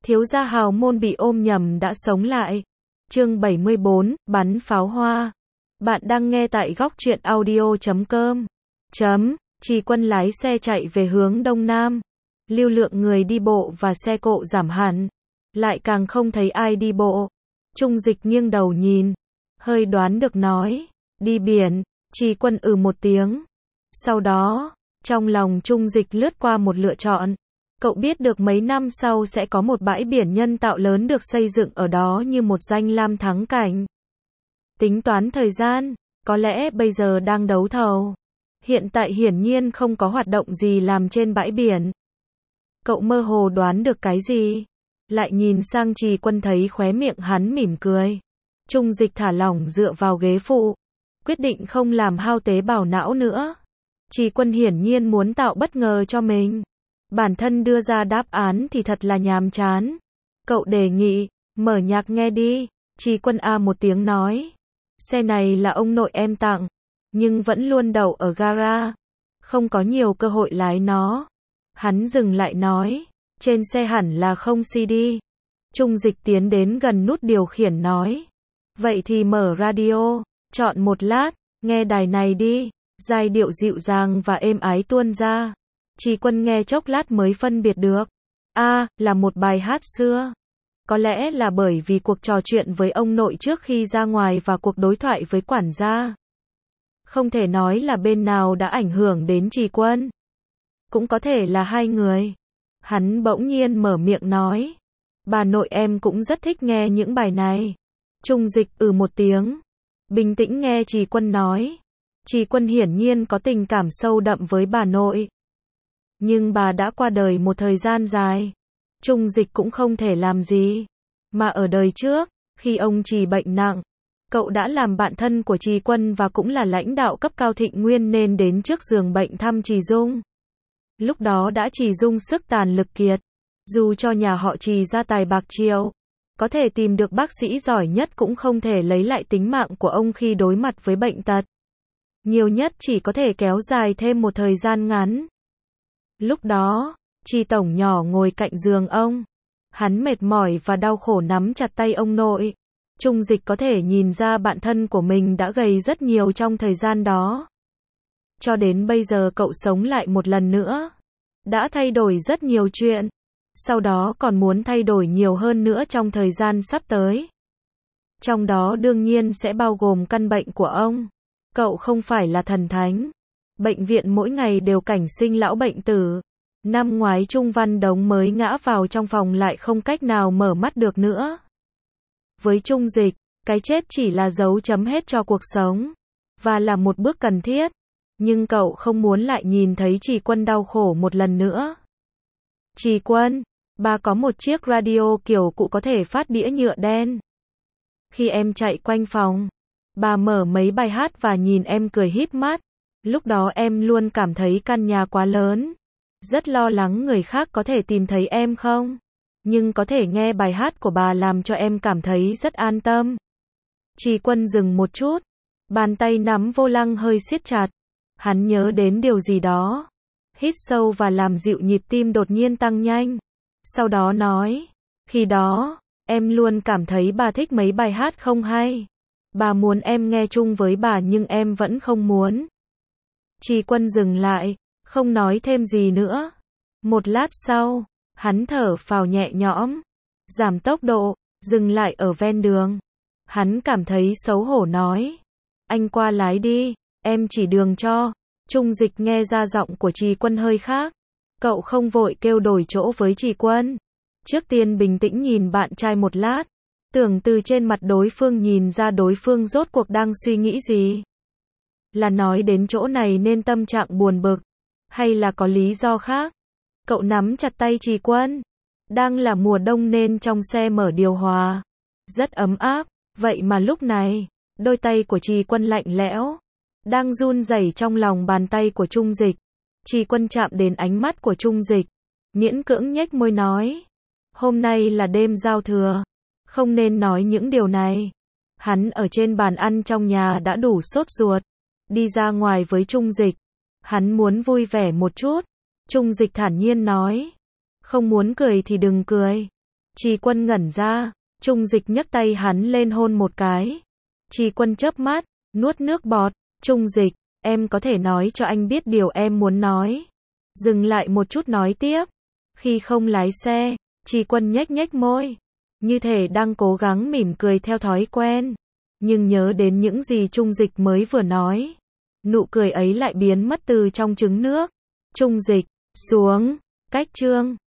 Thiếu gia hào môn bị ôm nhầm đã sống lại. Chương 74, bắn pháo hoa. Bạn đang nghe tại góc truyện audio.com. Trì Quân lái xe chạy về hướng đông nam. Lưu lượng người đi bộ và xe cộ giảm hẳn. Lại càng không thấy ai đi bộ. Trung Dịch nghiêng đầu nhìn. Hơi đoán được nói. Đi biển. Trì Quân một tiếng. Sau đó, trong lòng Trung Dịch lướt qua một lựa chọn. Cậu biết được mấy năm sau sẽ có một bãi biển nhân tạo lớn được xây dựng ở đó như một danh lam thắng cảnh. Tính toán thời gian, có lẽ bây giờ đang đấu thầu. Hiện tại hiển nhiên không có hoạt động gì làm trên bãi biển. Cậu mơ hồ đoán được cái gì? Lại nhìn sang Trì Quân thấy khóe miệng hắn mỉm cười. Trung Dịch thả lỏng dựa vào ghế phụ. Quyết định không làm hao tế bào não nữa. Trì Quân hiển nhiên muốn tạo bất ngờ cho mình. Bản thân đưa ra đáp án thì thật là nhàm chán. Cậu đề nghị, mở nhạc nghe đi. Trì Quân một tiếng nói. Xe này là ông nội em tặng, nhưng vẫn luôn đậu ở gara. Không có nhiều cơ hội lái nó. Hắn dừng lại nói, trên xe hẳn là không CD. Trung Dịch tiến đến gần nút điều khiển nói. Vậy thì mở radio, chọn một lát, nghe đài này đi. Giai điệu dịu dàng và êm ái tuôn ra. Trì Quân nghe chốc lát mới phân biệt được. Là một bài hát xưa. Có lẽ là bởi vì cuộc trò chuyện với ông nội trước khi ra ngoài và cuộc đối thoại với quản gia. Không thể nói là bên nào đã ảnh hưởng đến Trì Quân. Cũng có thể là hai người. Hắn bỗng nhiên mở miệng nói. Bà nội em cũng rất thích nghe những bài này. Trung Dịch một tiếng. Bình tĩnh nghe Trì Quân nói. Trì Quân hiển nhiên có tình cảm sâu đậm với bà nội. Nhưng bà đã qua đời một thời gian dài. Trung Dịch cũng không thể làm gì. Mà ở đời trước, khi ông Trì bệnh nặng, cậu đã làm bạn thân của Trì Quân và cũng là lãnh đạo cấp cao Thịnh Nguyên nên đến trước giường bệnh thăm Trì Dung. Lúc đó đã Trì Dung sức tàn lực kiệt. Dù cho nhà họ Trì gia tài bạc triệu, có thể tìm được bác sĩ giỏi nhất cũng không thể lấy lại tính mạng của ông khi đối mặt với bệnh tật. Nhiều nhất chỉ có thể kéo dài thêm một thời gian ngắn. Lúc đó, Trì Tổng nhỏ ngồi cạnh giường ông. Hắn mệt mỏi và đau khổ nắm chặt tay ông nội. Trung Dịch có thể nhìn ra bạn thân của mình đã gầy rất nhiều trong thời gian đó. Cho đến bây giờ cậu sống lại một lần nữa. Đã thay đổi rất nhiều chuyện. Sau đó còn muốn thay đổi nhiều hơn nữa trong thời gian sắp tới. Trong đó đương nhiên sẽ bao gồm căn bệnh của ông. Cậu không phải là thần thánh. Bệnh viện mỗi ngày đều cảnh sinh lão bệnh tử. Năm ngoái Trung Văn Đống mới ngã vào trong phòng lại không cách nào mở mắt được nữa. Với Trung Dịch, cái chết chỉ là dấu chấm hết cho cuộc sống. Và là một bước cần thiết. Nhưng cậu không muốn lại nhìn thấy Trì Quân đau khổ một lần nữa. Trì Quân, bà có một chiếc radio kiểu cụ có thể phát đĩa nhựa đen. Khi em chạy quanh phòng, bà mở mấy bài hát và nhìn em cười híp mắt. Lúc đó em luôn cảm thấy căn nhà quá lớn. Rất lo lắng người khác có thể tìm thấy em không. Nhưng có thể nghe bài hát của bà làm cho em cảm thấy rất an tâm. Trì Quân dừng một chút. Bàn tay nắm vô lăng hơi siết chặt. Hắn nhớ đến điều gì đó. Hít sâu và làm dịu nhịp tim đột nhiên tăng nhanh. Sau đó nói. Khi đó, em luôn cảm thấy bà thích mấy bài hát không hay. Bà muốn em nghe chung với bà nhưng em vẫn không muốn. Trì Quân dừng lại, không nói thêm gì nữa. Một lát sau, hắn thở phào nhẹ nhõm, giảm tốc độ, dừng lại ở ven đường. Hắn cảm thấy xấu hổ nói. Anh qua lái đi, em chỉ đường cho. Trung Dịch nghe ra giọng của Trì Quân hơi khác. Cậu không vội kêu đổi chỗ với Trì Quân. Trước tiên bình tĩnh nhìn bạn trai một lát. Tưởng từ trên mặt đối phương nhìn ra đối phương rốt cuộc đang suy nghĩ gì. Là nói đến chỗ này nên tâm trạng buồn bực. Hay là có lý do khác? Cậu nắm chặt tay Trì Quân. Đang là mùa đông nên trong xe mở điều hòa. Rất ấm áp. Vậy mà lúc này, đôi tay của Trì Quân lạnh lẽo. Đang run rẩy trong lòng bàn tay của Trung Dịch. Trì Quân chạm đến ánh mắt của Trung Dịch. Miễn cưỡng nhếch môi nói. Hôm nay là đêm giao thừa. Không nên nói những điều này. Hắn ở trên bàn ăn trong nhà đã đủ sốt ruột. Đi ra ngoài với Trung Dịch. Hắn muốn vui vẻ một chút. Trung Dịch thản nhiên nói. Không muốn cười thì đừng cười. Trì Quân ngẩn ra, Trung Dịch nhấc tay hắn lên hôn một cái. Trì Quân chớp mắt, nuốt nước bọt, Trung Dịch, em có thể nói cho anh biết điều em muốn nói. Dừng lại một chút nói tiếp. Khi không lái xe, Trì Quân nhếch nhếch môi, như thể đang cố gắng mỉm cười theo thói quen. Nhưng nhớ đến những gì Trung Dịch mới vừa nói, nụ cười ấy lại biến mất từ trong trứng nước. Trung Dịch, xuống, cách chương.